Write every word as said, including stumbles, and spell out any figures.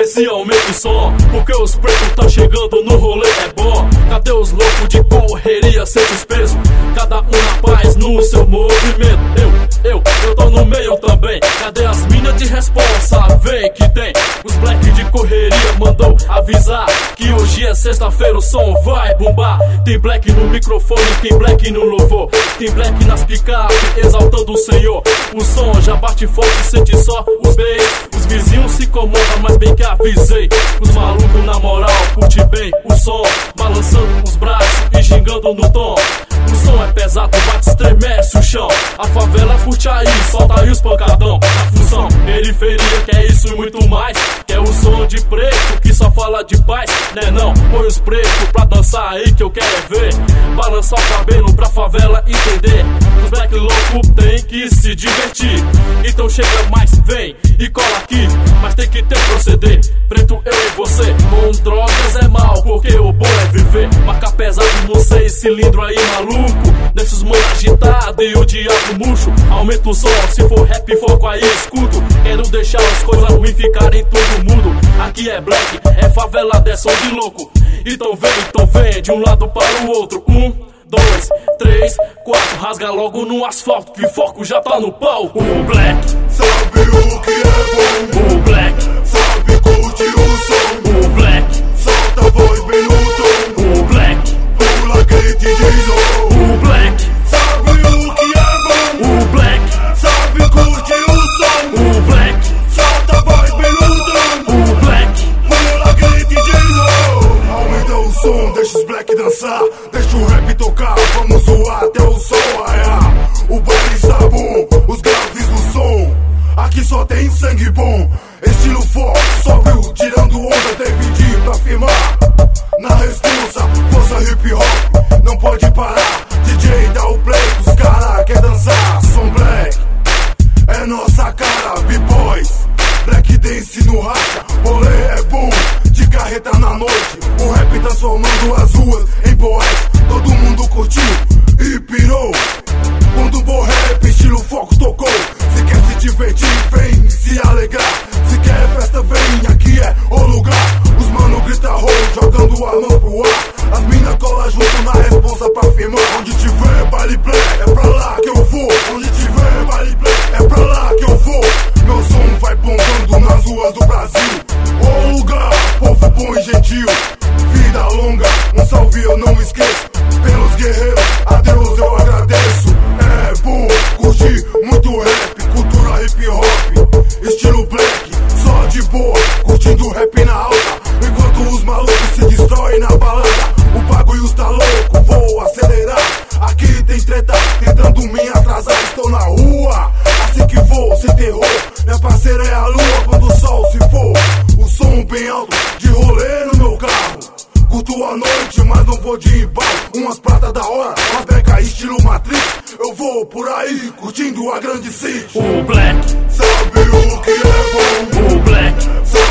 se aumenta o som, porque os pretos tá chegando no rolê, é bom. Cadê os loucos de correria sem desprezo? Cada um na paz no seu movimento. Eu, eu, eu tô no meio também. Cadê as minas de responsa? Vem que tem. Os black de correria mandou avisar que hoje é sexta-feira, o som vai bombar. Tem black no microfone, tem black no louvor, tem black nas picape, exaltando o Senhor. O som já bate forte, sente só os bass. Os vizinhos se incomodam, mas bem que avisei. Os malucos na moral, curte bem o som, balançando os braços e gingando no tom. O som é pesado, bate, estremece o chão. A favela curte aí, solta aí os pancadão. A função, periferia, que é isso e muito mais. Que é o som de preto, que só fala de paz, né não? Põe os pretos pra dançar aí que eu quero é ver. Balançar o cabelo pra favela entender. Os black loucos tem que se divertir. Então chega mais, vem e cola aqui. Mas tem que ter proceder. Preto, eu e você. Com drogas é mal, porque o bom é viver. Marca pesado no seis cilindro aí, maluco. Deixa os mano agitado e o diabo murcho. Aumenta o som, se for rap, foco aí, escuto. Quero deixar as coisas ruins ficarem todo mundo. Aqui é black, é favela, é som de louco. Então vem, então vem, de um lado para o outro. Um, dois, três, quatro. Rasga logo no asfalto, que foco já tá no pau. O black sabe o que é bom. O black sabe curtir o som. O black solta a voz bem no tom. O black pula, grite e diz oh. O black sabe o que é bom. O black sabe curtir o som. O black solta a voz bem no tom. O black pula, grite e diz oh. Aumenta o som, deixa os black dançar. Deixa o rap tocar, vamos zoar até o sol raiar. O baile está bom, os graves do som. Aqui só tem sangue bom. Estilo forte, sóbrio, tirando onda, tem pedir pra firmar. Na responsa, força hip hop, não pode parar. D J dá o play, os cara quer dançar. Som black, é nossa cara, b-boys. Black dance no racha, rolê é bom. De carreta na noite, o rap transformando as ruas em boate. Todo mundo curtiu e pirou. Quando o bom rap, estilo foco tocou. Se quer se divertir, vem se alegrar. Se quer festa, vem, aqui é o lugar. Os mano grita roll, jogando a mão pro ar. As mina cola junto na responsa pra firmar. Onde tiver baile black, é pra lá que eu vou. Onde tiver baile black, é pra lá que eu vou. Meu som vai bombando nas ruas do Brasil. O lugar, povo bom e gentil. Vida longa, um salve eu não esqueço. Pelos guerreiros, a Deus eu agradeço. É bom curtir muito rap, cultura hip hop, estilo black, só de boa, curtindo rap na alta. Enquanto os malucos se destroem na balada, o bagulho está louco, vou acelerar. Aqui tem treta, tentando me atrasar, estou na rua, assim que vou, sem terror. Minha parceira é a lua quando o sol se for. O som bem alto, de rolê no meu carro. Curto a noite, mas não vou de embalo. Umas pratas da hora, umas beca estilo Matrix. Eu vou por aí, curtindo a grande city. O black sabe o que é bom. O black sabe